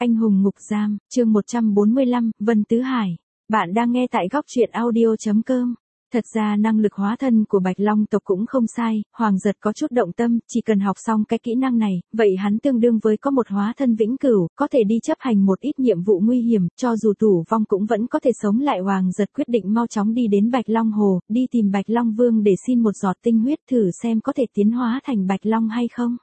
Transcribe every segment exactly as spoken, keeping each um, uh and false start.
Anh hùng ngục giam, chương một trăm bốn mươi lăm, Vân Tứ Hải. Bạn đang nghe tại góc truyện audio.com. Thật ra năng lực hóa thân của Bạch Long tộc cũng không sai, Hoàng Giật có chút động tâm, chỉ cần học xong cái kỹ năng này, vậy hắn tương đương với có một hóa thân vĩnh cửu, có thể đi chấp hành một ít nhiệm vụ nguy hiểm, cho dù tử vong cũng vẫn có thể sống lại. Hoàng Giật quyết định mau chóng đi đến Bạch Long Hồ, đi tìm Bạch Long Vương để xin một giọt tinh huyết thử xem có thể tiến hóa thành Bạch Long hay không.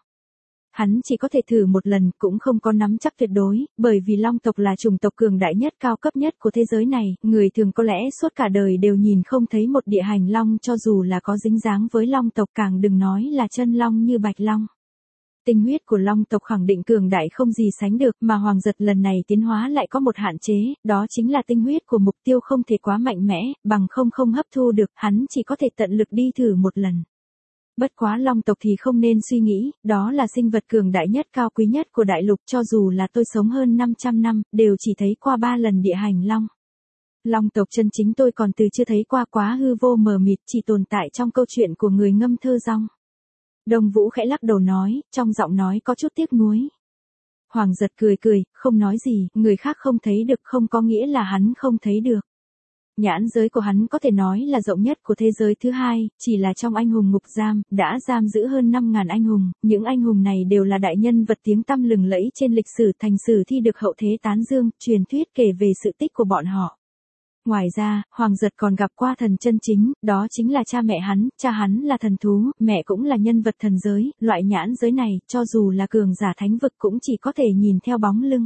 Hắn chỉ có thể thử một lần, cũng không có nắm chắc tuyệt đối, bởi vì Long tộc là chủng tộc cường đại nhất, cao cấp nhất của thế giới này, người thường có lẽ suốt cả đời đều nhìn không thấy một địa hành long, cho dù là có dính dáng với Long tộc, càng đừng nói là chân long như Bạch Long. Tinh huyết của Long tộc khẳng định cường đại không gì sánh được, mà Hoàng Giật lần này tiến hóa lại có một hạn chế, đó chính là tinh huyết của mục tiêu không thể quá mạnh mẽ, bằng không không hấp thu được, hắn chỉ có thể tận lực đi thử một lần. Bất quá Long tộc thì không nên suy nghĩ, đó là sinh vật cường đại nhất, cao quý nhất của đại lục, cho dù là tôi sống hơn năm trăm năm, đều chỉ thấy qua ba lần địa hành long. Long tộc chân chính tôi còn từ chưa thấy qua, quá hư vô mờ mịt, chỉ tồn tại trong câu chuyện của người ngâm thơ rong. Đông Vũ khẽ lắc đầu nói, trong giọng nói có chút tiếc nuối. Hoàng Giật cười cười, không nói gì, người khác không thấy được không có nghĩa là hắn không thấy được. Nhãn giới của hắn có thể nói là rộng nhất của thế giới thứ hai, chỉ là trong anh hùng ngục giam, đã giam giữ hơn năm ngàn anh hùng, những anh hùng này đều là đại nhân vật tiếng tăm lừng lẫy trên lịch sử, thành sử thi được hậu thế tán dương, truyền thuyết kể về sự tích của bọn họ. Ngoài ra, Hoàng Giật còn gặp qua thần chân chính, đó chính là cha mẹ hắn, cha hắn là thần thú, mẹ cũng là nhân vật thần giới, loại nhãn giới này, cho dù là cường giả thánh vực cũng chỉ có thể nhìn theo bóng lưng.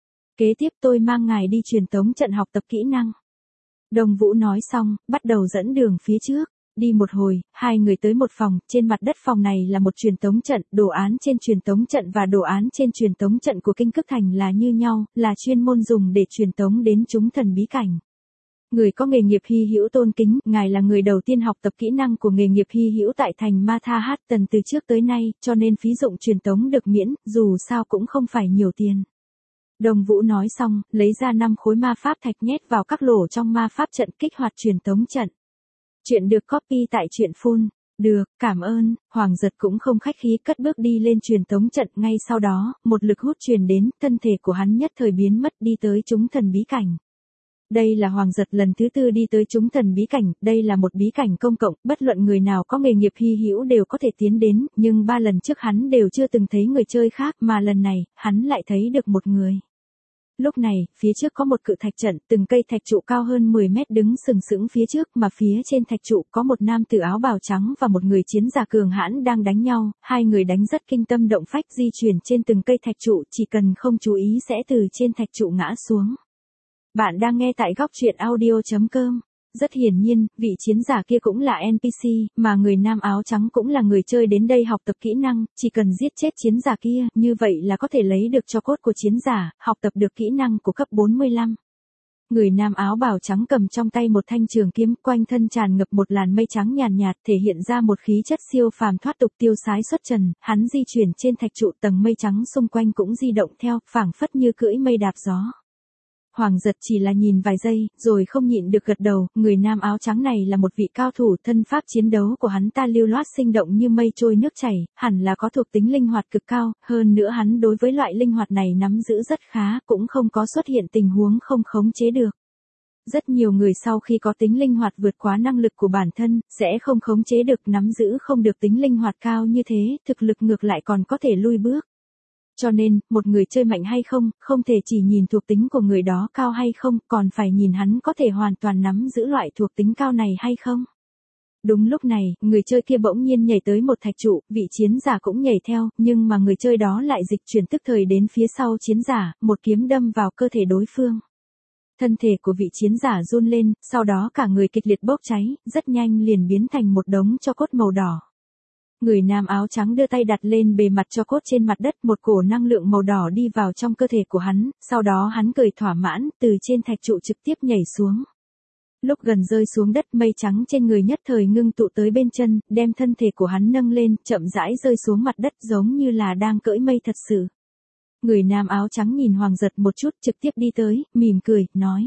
Kế tiếp tôi mang ngài đi truyền tống trận học tập kỹ năng. Đông Vũ nói xong, bắt đầu dẫn đường phía trước. Đi một hồi, hai người tới một phòng, trên mặt đất phòng này là một truyền tống trận, đồ án trên truyền tống trận và đồ án trên truyền tống trận của Kinh Cức Thành là như nhau, là chuyên môn dùng để truyền tống đến chúng thần bí cảnh. Người có nghề nghiệp hy hữu tôn kính, ngài là người đầu tiên học tập kỹ năng của nghề nghiệp hy hữu tại thành Mathahattan từ trước tới nay, cho nên phí dụng truyền tống được miễn, dù sao cũng không phải nhiều tiền. Đông Vũ nói xong, lấy ra năm khối ma pháp thạch nhét vào các lỗ trong ma pháp trận, kích hoạt truyền tống trận. Chuyện được copy tại truyện phun. Được, cảm ơn. Hoàng Giật cũng không khách khí, cất bước đi lên truyền tống trận, ngay sau đó, một lực hút truyền đến, thân thể của hắn nhất thời biến mất, đi tới chúng thần bí cảnh. Đây là Hoàng Giật lần thứ tư đi tới chúng thần bí cảnh, đây là một bí cảnh công cộng, bất luận người nào có nghề nghiệp hy hữu đều có thể tiến đến, nhưng ba lần trước hắn đều chưa từng thấy người chơi khác, mà lần này, hắn lại thấy được một người. Lúc này, phía trước có một cự thạch trận, từng cây thạch trụ cao hơn mười mét đứng sừng sững phía trước, mà phía trên thạch trụ có một nam tử áo bào trắng và một người chiến giả cường hãn đang đánh nhau, hai người đánh rất kinh tâm động phách, di chuyển trên từng cây thạch trụ, chỉ cần không chú ý sẽ từ trên thạch trụ ngã xuống. Bạn đang nghe tại góc truyện audio.com. Rất hiển nhiên, vị chiến giả kia cũng là en pê xê, mà người nam áo trắng cũng là người chơi đến đây học tập kỹ năng, chỉ cần giết chết chiến giả kia, như vậy là có thể lấy được tro cốt của chiến giả, học tập được kỹ năng của cấp bốn mươi lăm. Người nam áo bào trắng cầm trong tay một thanh trường kiếm, quanh thân tràn ngập một làn mây trắng nhàn nhạt, thể hiện ra một khí chất siêu phàm thoát tục, tiêu sái xuất trần, hắn di chuyển trên thạch trụ, tầng mây trắng xung quanh cũng di động theo, phảng phất như cưỡi mây đạp gió. Hoàng Giật chỉ là nhìn vài giây, rồi không nhịn được gật đầu, người nam áo trắng này là một vị cao thủ, thân pháp chiến đấu của hắn ta lưu loát sinh động như mây trôi nước chảy, hẳn là có thuộc tính linh hoạt cực cao, hơn nữa hắn đối với loại linh hoạt này nắm giữ rất khá, cũng không có xuất hiện tình huống không khống chế được. Rất nhiều người sau khi có tính linh hoạt vượt quá năng lực của bản thân, sẽ không khống chế được, nắm giữ không được tính linh hoạt cao như thế, thực lực ngược lại còn có thể lui bước. Cho nên, một người chơi mạnh hay không, không thể chỉ nhìn thuộc tính của người đó cao hay không, còn phải nhìn hắn có thể hoàn toàn nắm giữ loại thuộc tính cao này hay không. Đúng lúc này, người chơi kia bỗng nhiên nhảy tới một thạch trụ, vị chiến giả cũng nhảy theo, nhưng mà người chơi đó lại dịch chuyển tức thời đến phía sau chiến giả, một kiếm đâm vào cơ thể đối phương. Thân thể của vị chiến giả run lên, sau đó cả người kịch liệt bốc cháy, rất nhanh liền biến thành một đống tro cốt màu đỏ. Người nam áo trắng đưa tay đặt lên bề mặt tro cốt trên mặt đất, một cổ năng lượng màu đỏ đi vào trong cơ thể của hắn, sau đó hắn cười thỏa mãn, từ trên thạch trụ trực tiếp nhảy xuống. Lúc gần rơi xuống đất, mây trắng trên người nhất thời ngưng tụ tới bên chân, đem thân thể của hắn nâng lên, chậm rãi rơi xuống mặt đất giống như là đang cưỡi mây thật sự. Người nam áo trắng nhìn Hoàng Giật một chút, trực tiếp đi tới, mỉm cười, nói.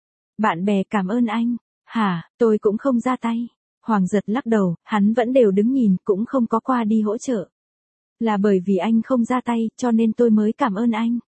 Bạn bè cảm ơn anh. Hả, tôi cũng không ra tay. Hoàng Giật lắc đầu, hắn vẫn đều đứng nhìn, cũng không có qua đi hỗ trợ. Là bởi vì anh không ra tay, cho nên tôi mới cảm ơn anh.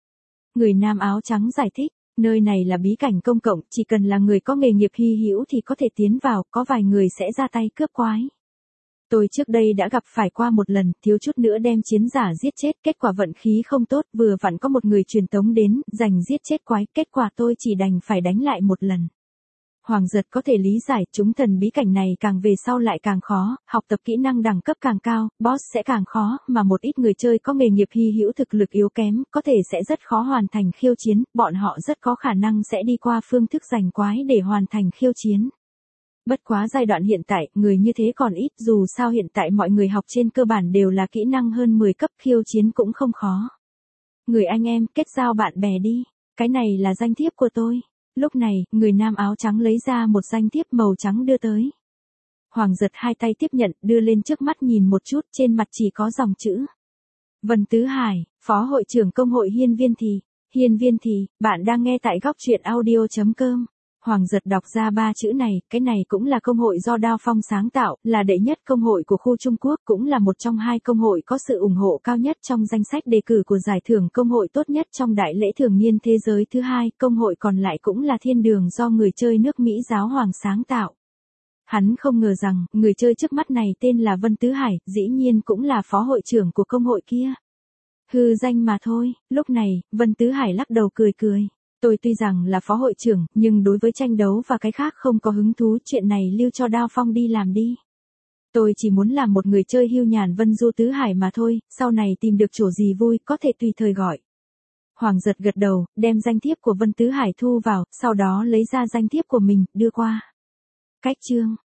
Người nam áo trắng giải thích, nơi này là bí cảnh công cộng, chỉ cần là người có nghề nghiệp hy hữu thì có thể tiến vào, có vài người sẽ ra tay cướp quái. Tôi trước đây đã gặp phải qua một lần, thiếu chút nữa đem chiến giả giết chết, kết quả vận khí không tốt, vừa vặn có một người truyền tống đến, giành giết chết quái, kết quả tôi chỉ đành phải đánh lại một lần. Hoàng Giật có thể lý giải, chúng thần bí cảnh này càng về sau lại càng khó, học tập kỹ năng đẳng cấp càng cao, boss sẽ càng khó, mà một ít người chơi có nghề nghiệp hy hữu thực lực yếu kém, có thể sẽ rất khó hoàn thành khiêu chiến, bọn họ rất có khả năng sẽ đi qua phương thức giành quái để hoàn thành khiêu chiến. Bất quá giai đoạn hiện tại, người như thế còn ít, dù sao hiện tại mọi người học trên cơ bản đều là kỹ năng hơn mười cấp, khiêu chiến cũng không khó. Người anh em, kết giao bạn bè đi, cái này là danh thiếp của tôi. Lúc này, người nam áo trắng lấy ra một danh thiếp màu trắng đưa tới. Hoàng Giật hai tay tiếp nhận, đưa lên trước mắt nhìn một chút, trên mặt chỉ có dòng chữ. Vân Tứ Hải, Phó hội trưởng công hội Hiên Viên Thì. Hiên Viên Thì, bạn đang nghe tại góc truyện audio chấm com. Hoàng Giật đọc ra ba chữ này, cái này cũng là công hội do Đao Phong sáng tạo, là đệ nhất công hội của khu Trung Quốc, cũng là một trong hai công hội có sự ủng hộ cao nhất trong danh sách đề cử của giải thưởng công hội tốt nhất trong đại lễ thường niên thế giới thứ hai, công hội còn lại cũng là thiên đường do người chơi nước Mỹ giáo hoàng sáng tạo. Hắn không ngờ rằng, người chơi trước mắt này tên là Vân Tứ Hải, dĩ nhiên cũng là phó hội trưởng của công hội kia. Hư danh mà thôi, lúc này, Vân Tứ Hải lắc đầu cười cười. Tôi tuy rằng là phó hội trưởng, nhưng đối với tranh đấu và cái khác không có hứng thú, chuyện này lưu cho Đao Phong đi làm đi. Tôi chỉ muốn làm một người chơi hưu nhàn Vân Du Tứ Hải mà thôi, sau này tìm được chỗ gì vui, có thể tùy thời gọi. Hoàng Giật gật đầu, đem danh thiếp của Vân Tứ Hải thu vào, sau đó lấy ra danh thiếp của mình, đưa qua. Cách chương.